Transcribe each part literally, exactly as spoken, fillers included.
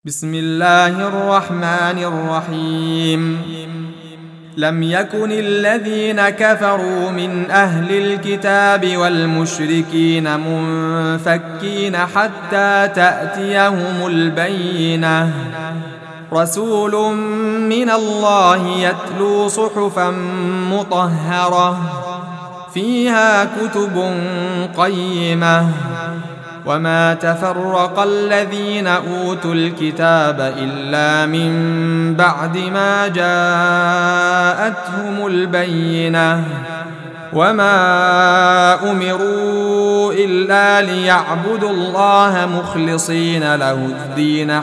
بسم الله الرحمن الرحيم لم يكن الذين كفروا من أهل الكتاب والمشركين منفكين حتى تأتيهم البينة رسول من الله يتلو صحفا مطهرة فيها كتب قيمة وما تفرق الذين أوتوا الكتاب إلا من بعد ما جاءتهم البينة وما أمروا إلا ليعبدوا الله مخلصين له الدين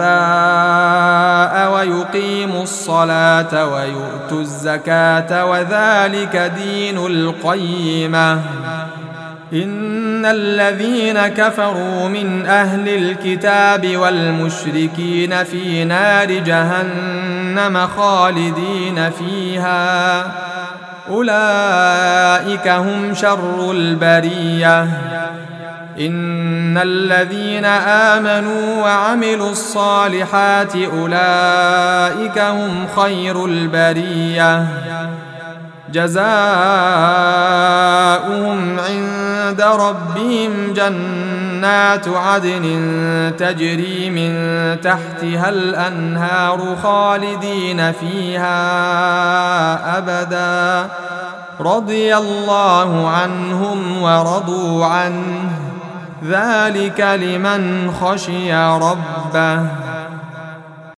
حنفاء ويقيموا الصلاة ويؤتوا الزكاة وذلك دين القيمة إن الذين كفروا من أهل الكتاب والمشركين في نار جهنم خالدين فيها أولئك هم شر البرية إن الذين آمنوا وعملوا الصالحات أولئك هم خير البرية جزاؤهم عند ربهم جنات عدن تجري من تحتها الأنهار خالدين فيها أبدا رضي الله عنهم ورضوا عنه ذلك لمن خشي ربه